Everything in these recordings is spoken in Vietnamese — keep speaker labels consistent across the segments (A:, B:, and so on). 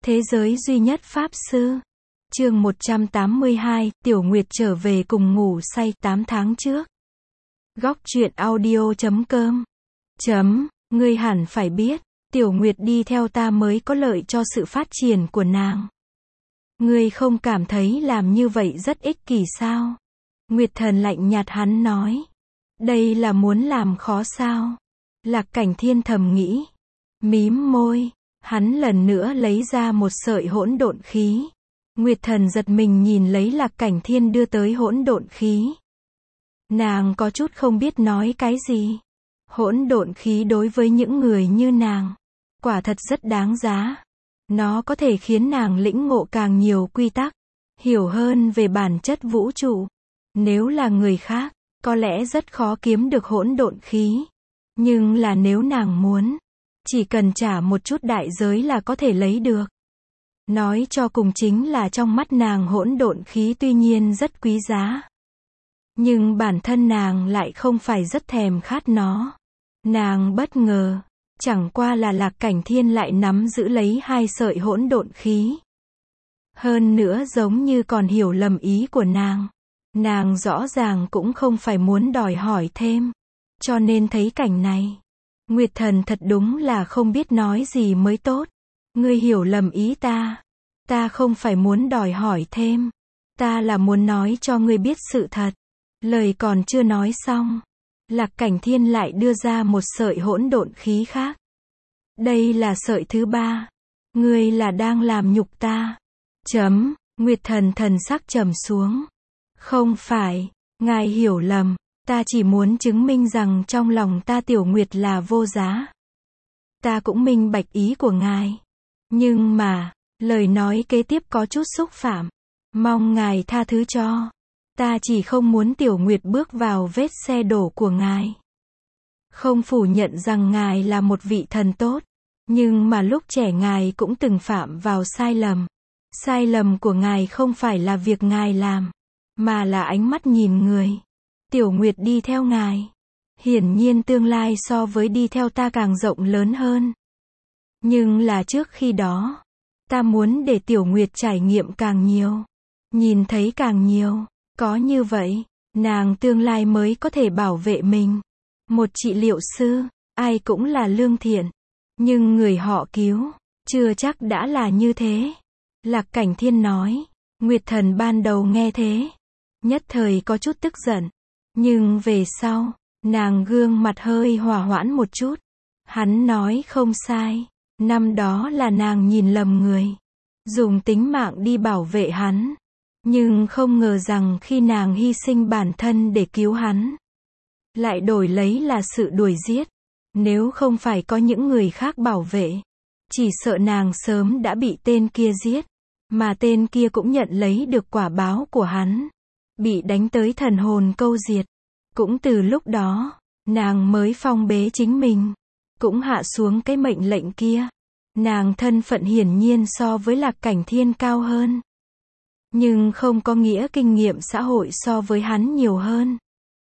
A: Thế giới duy nhất Pháp Sư. Chương 182, Tiểu Nguyệt trở về cùng ngủ say 8 tháng trước. Góc truyện audio.com. Ngươi hẳn phải biết, Tiểu Nguyệt đi theo ta mới có lợi cho sự phát triển của nàng. Ngươi không cảm thấy làm như vậy rất ích kỷ sao? Nguyệt Thần lạnh nhạt hắn nói. Đây là muốn làm khó sao? Lạc Cảnh Thiên thầm nghĩ. Mím môi, hắn lần nữa lấy ra một sợi hỗn độn khí. Nguyệt Thần giật mình nhìn lấy Lạc Cảnh Thiên đưa tới hỗn độn khí. Nàng có chút không biết nói cái gì. Hỗn độn khí đối với những người như nàng, quả thật rất đáng giá. Nó có thể khiến nàng lĩnh ngộ càng nhiều quy tắc, hiểu hơn về bản chất vũ trụ. Nếu là người khác, có lẽ rất khó kiếm được hỗn độn khí. Nhưng là nếu nàng muốn, chỉ cần trả một chút đại giới là có thể lấy được. Nói cho cùng chính là trong mắt nàng hỗn độn khí tuy nhiên rất quý giá. Nhưng bản thân nàng lại không phải rất thèm khát nó. Nàng bất ngờ, chẳng qua là Lạc Cảnh Thiên lại nắm giữ lấy hai sợi hỗn độn khí. Hơn nữa giống như còn hiểu lầm ý của nàng. Nàng rõ ràng cũng không phải muốn đòi hỏi thêm. Cho nên thấy cảnh này, Nguyệt Thần thật đúng là không biết nói gì mới tốt. Ngươi hiểu lầm ý ta. Ta không phải muốn đòi hỏi thêm. Ta là muốn nói cho ngươi biết sự thật. Lời còn chưa nói xong, Lạc Cảnh Thiên lại đưa ra một sợi hỗn độn khí khác. Đây là sợi thứ ba. Ngươi là đang làm nhục ta. Nguyệt Thần thần sắc trầm xuống. Không phải, ngài hiểu lầm. Ta chỉ muốn chứng minh rằng trong lòng ta Tiểu Nguyệt là vô giá. Ta cũng minh bạch ý của ngài. Nhưng mà, lời nói kế tiếp có chút xúc phạm. Mong ngài tha thứ cho. Ta chỉ không muốn Tiểu Nguyệt bước vào vết xe đổ của ngài. Không phủ nhận rằng ngài là một vị thần tốt. Nhưng mà lúc trẻ ngài cũng từng phạm vào sai lầm. Sai lầm của ngài không phải là việc ngài làm, mà là ánh mắt nhìn người. Tiểu Nguyệt đi theo ngài. Hiển nhiên tương lai so với đi theo ta càng rộng lớn hơn. Nhưng là trước khi đó, ta muốn để Tiểu Nguyệt trải nghiệm càng nhiều. Nhìn thấy càng nhiều. Có như vậy, nàng tương lai mới có thể bảo vệ mình. Một trị liệu sư, ai cũng là lương thiện. Nhưng người họ cứu, chưa chắc đã là như thế. Lạc Cảnh Thiên nói. Nguyệt Thần ban đầu nghe thế, nhất thời có chút tức giận. Nhưng về sau, nàng gương mặt hơi hòa hoãn một chút. Hắn nói không sai. Năm đó là nàng nhìn lầm người. Dùng tính mạng đi bảo vệ hắn. Nhưng không ngờ rằng khi nàng hy sinh bản thân để cứu hắn, lại đổi lấy là sự đuổi giết. Nếu không phải có những người khác bảo vệ, chỉ sợ nàng sớm đã bị tên kia giết. Mà tên kia cũng nhận lấy được quả báo của hắn. Bị đánh tới thần hồn câu diệt. Cũng từ lúc đó, nàng mới phong bế chính mình. Cũng hạ xuống cái mệnh lệnh kia. Nàng thân phận hiển nhiên so với Lạc Cảnh Thiên cao hơn. Nhưng không có nghĩa kinh nghiệm xã hội so với hắn nhiều hơn.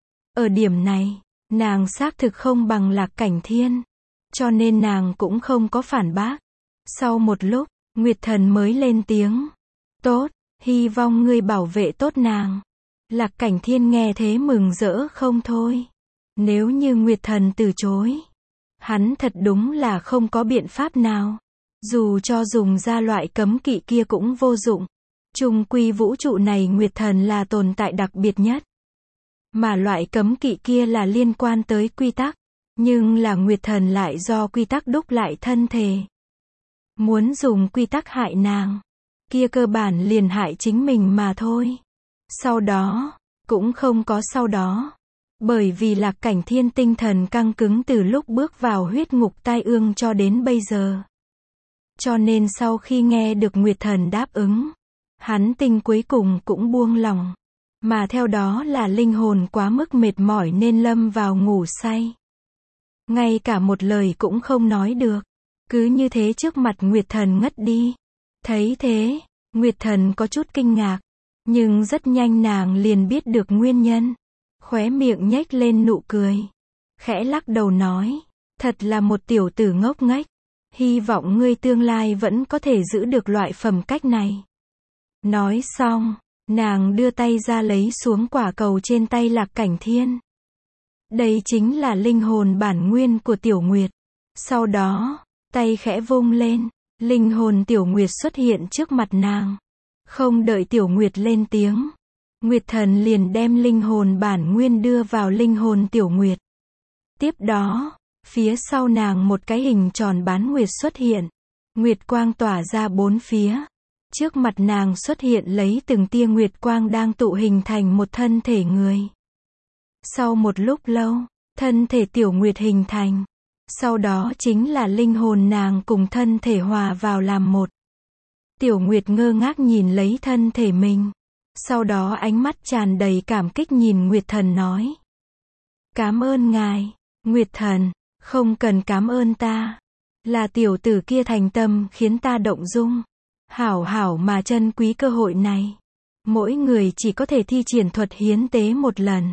A: Ở điểm này, nàng xác thực không bằng Lạc Cảnh Thiên. Cho nên nàng cũng không có phản bác. Sau một lúc, Nguyệt Thần mới lên tiếng. Tốt, hy vọng ngươi bảo vệ tốt nàng. Lạc Cảnh Thiên nghe thế mừng rỡ không thôi. Nếu như Nguyệt Thần từ chối, hắn thật đúng là không có biện pháp nào. Dù cho dùng ra loại cấm kỵ kia cũng vô dụng. Chung quy vũ trụ này Nguyệt Thần là tồn tại đặc biệt nhất. Mà loại cấm kỵ kia là liên quan tới quy tắc. Nhưng là Nguyệt Thần lại do quy tắc đúc lại thân thể. Muốn dùng quy tắc hại nàng, kia cơ bản liền hại chính mình mà thôi. Sau đó, cũng không có sau đó. Bởi vì Lạc Cảnh Thiên tinh thần căng cứng từ lúc bước vào huyết ngục tai ương cho đến bây giờ. Cho nên sau khi nghe được Nguyệt Thần đáp ứng, hắn tinh cuối cùng cũng buông lòng. Mà theo đó là linh hồn quá mức mệt mỏi nên lâm vào ngủ say. Ngay cả một lời cũng không nói được. Cứ như thế trước mặt Nguyệt Thần ngất đi. Thấy thế, Nguyệt Thần có chút kinh ngạc. Nhưng rất nhanh nàng liền biết được nguyên nhân. Khóe miệng nhếch lên nụ cười. Khẽ lắc đầu nói. Thật là một tiểu tử ngốc nghếch. Hy vọng ngươi tương lai vẫn có thể giữ được loại phẩm cách này. Nói xong, nàng đưa tay ra lấy xuống quả cầu trên tay Lạc Cảnh Thiên. Đây chính là linh hồn bản nguyên của Tiểu Nguyệt. Sau đó, tay khẽ vung lên, linh hồn Tiểu Nguyệt xuất hiện trước mặt nàng. Không đợi Tiểu Nguyệt lên tiếng, Nguyệt Thần liền đem linh hồn bản nguyên đưa vào linh hồn Tiểu Nguyệt. Tiếp đó, phía sau nàng một cái hình tròn bán nguyệt xuất hiện. Nguyệt quang tỏa ra bốn phía. Trước mặt nàng xuất hiện lấy từng tia nguyệt quang đang tụ hình thành một thân thể người. Sau một lúc lâu, thân thể Tiểu Nguyệt hình thành. Sau đó chính là linh hồn nàng cùng thân thể hòa vào làm một. Tiểu Nguyệt ngơ ngác nhìn lấy thân thể mình. Sau đó ánh mắt tràn đầy cảm kích nhìn Nguyệt Thần nói. Cảm ơn ngài, Nguyệt Thần, không cần cảm ơn ta. Là tiểu tử kia thành tâm khiến ta động dung. Hảo hảo mà trân quý cơ hội này. Mỗi người chỉ có thể thi triển thuật hiến tế một lần.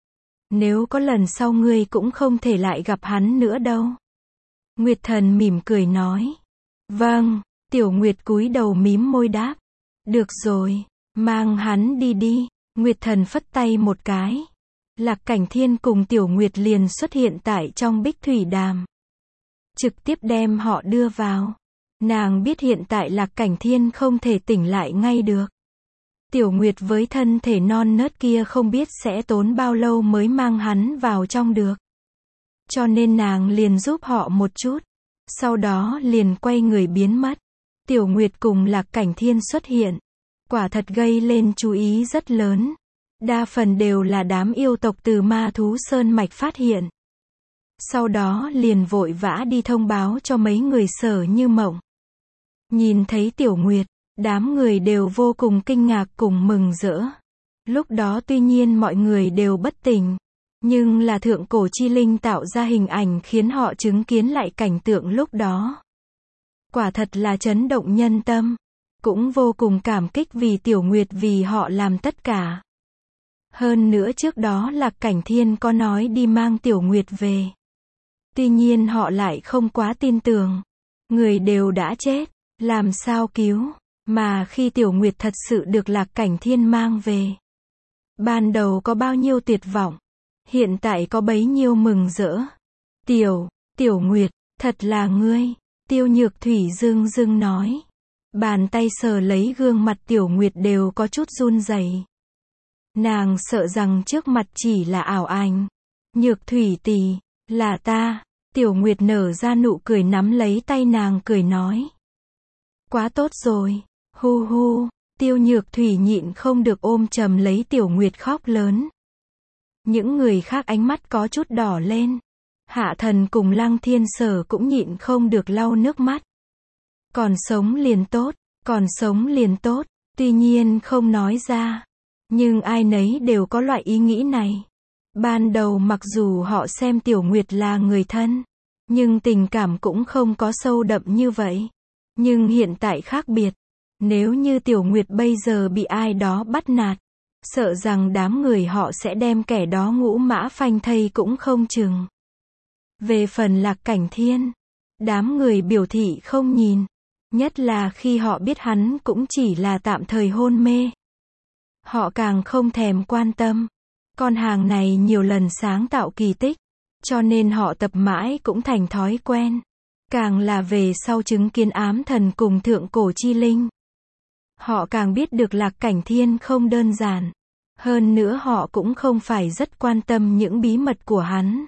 A: Nếu có lần sau ngươi cũng không thể lại gặp hắn nữa đâu. Nguyệt Thần mỉm cười nói. Vâng, Tiểu Nguyệt cúi đầu mím môi đáp. Được rồi, mang hắn đi đi. Nguyệt Thần phất tay một cái. Lạc Cảnh Thiên cùng Tiểu Nguyệt liền xuất hiện tại trong Bích Thủy Đàm. Trực tiếp đem họ đưa vào. Nàng biết hiện tại Lạc Cảnh Thiên không thể tỉnh lại ngay được. Tiểu Nguyệt với thân thể non nớt kia không biết sẽ tốn bao lâu mới mang hắn vào trong được. Cho nên nàng liền giúp họ một chút. Sau đó liền quay người biến mất. Tiểu Nguyệt cùng Lạc Cảnh Thiên xuất hiện. Quả thật gây lên chú ý rất lớn. Đa phần đều là đám yêu tộc từ Ma Thú Sơn Mạch phát hiện. Sau đó liền vội vã đi thông báo cho mấy người Sở Như Mộng. Nhìn thấy Tiểu Nguyệt, đám người đều vô cùng kinh ngạc cùng mừng rỡ. Lúc đó tuy nhiên mọi người đều bất tỉnh, nhưng là thượng cổ chi linh tạo ra hình ảnh khiến họ chứng kiến lại cảnh tượng lúc đó. Quả thật là chấn động nhân tâm, cũng vô cùng cảm kích vì Tiểu Nguyệt vì họ làm tất cả. Hơn nữa trước đó Lạc Cảnh Thiên có nói đi mang Tiểu Nguyệt về. Tuy nhiên họ lại không quá tin tưởng. Người đều đã chết, làm sao cứu, mà khi Tiểu Nguyệt thật sự được Lạc Cảnh Thiên mang về. Ban đầu có bao nhiêu tuyệt vọng, hiện tại có bấy nhiêu mừng rỡ. Tiểu Nguyệt, thật là ngươi, Tiêu Nhược Thủy dưng dưng nói. Bàn tay sờ lấy gương mặt Tiểu Nguyệt đều có chút run rẩy. Nàng sợ rằng trước mặt chỉ là ảo ảnh. Nhược Thủy tỷ, là ta. Tiểu Nguyệt nở ra nụ cười nắm lấy tay nàng cười nói. Quá tốt rồi, hu hu. Tiêu Nhược Thủy nhịn không được ôm chầm lấy Tiểu Nguyệt khóc lớn. Những người khác ánh mắt có chút đỏ lên. Hạ Thần cùng Lăng Thiên Sở cũng nhịn không được lau nước mắt. Còn sống liền tốt, còn sống liền tốt. Tuy nhiên không nói ra. Nhưng ai nấy đều có loại ý nghĩ này. Ban đầu mặc dù họ xem Tiểu Nguyệt là người thân, nhưng tình cảm cũng không có sâu đậm như vậy. Nhưng hiện tại khác biệt. Nếu như Tiểu Nguyệt bây giờ bị ai đó bắt nạt, sợ rằng đám người họ sẽ đem kẻ đó ngũ mã phanh thây cũng không chừng. Về phần Lạc Cảnh Thiên, đám người biểu thị không nhìn. Nhất là khi họ biết hắn cũng chỉ là tạm thời hôn mê. Họ càng không thèm quan tâm. Con hàng này nhiều lần sáng tạo kỳ tích, cho nên họ tập mãi cũng thành thói quen. Càng là về sau chứng kiến ám thần cùng thượng cổ chi linh, họ càng biết được Lạc Cảnh Thiên không đơn giản. Hơn nữa họ cũng không phải rất quan tâm những bí mật của hắn.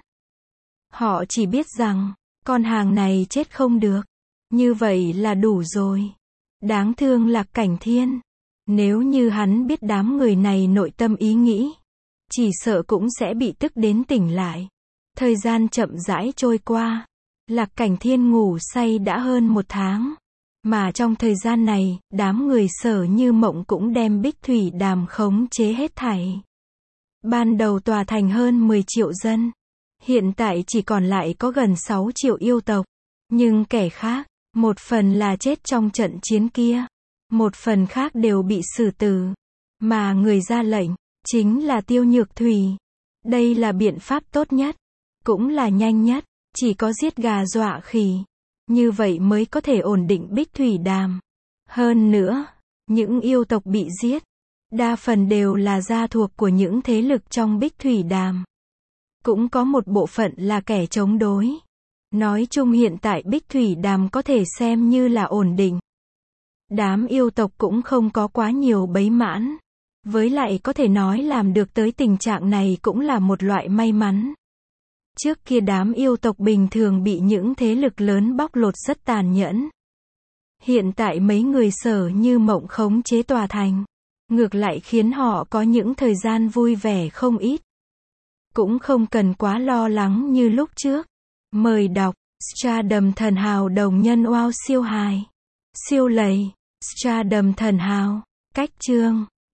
A: Họ chỉ biết rằng, con hàng này chết không được. Như vậy là đủ rồi. Đáng thương Lạc Cảnh Thiên. Nếu như hắn biết đám người này nội tâm ý nghĩ, chỉ sợ cũng sẽ bị tức đến tỉnh lại. Thời gian chậm rãi trôi qua. Lạc Cảnh Thiên ngủ say đã hơn 1 tháng. Mà trong thời gian này, đám người Sở Như Mộng cũng đem Bích Thủy Đàm khống chế hết thảy. Ban đầu tòa thành hơn 10 triệu dân. Hiện tại chỉ còn lại có gần 6 triệu yêu tộc. Nhưng kẻ khác, một phần là chết trong trận chiến kia. Một phần khác đều bị xử tử. Mà người ra lệnh, chính là Tiêu Nhược Thủy. Đây là biện pháp tốt nhất. Cũng là nhanh nhất. Chỉ có giết gà dọa khỉ. Như vậy mới có thể ổn định Bích Thủy Đàm. Hơn nữa, những yêu tộc bị giết, đa phần đều là gia thuộc của những thế lực trong Bích Thủy Đàm. Cũng có một bộ phận là kẻ chống đối. Nói chung hiện tại Bích Thủy Đàm có thể xem như là ổn định. Đám yêu tộc cũng không có quá nhiều bấy mãn. Với lại có thể nói làm được tới tình trạng này cũng là một loại may mắn. Trước kia đám yêu tộc bình thường bị những thế lực lớn bóc lột rất tàn nhẫn. Hiện tại mấy người Sở Như Mộng khống chế tòa thành, ngược lại khiến họ có những thời gian vui vẻ không ít. Cũng không cần quá lo lắng như lúc trước. Mời đọc Stardom Thần Hào đồng nhân wow siêu hài. Siêu lầy. Stardom Thần Hào. Cách chương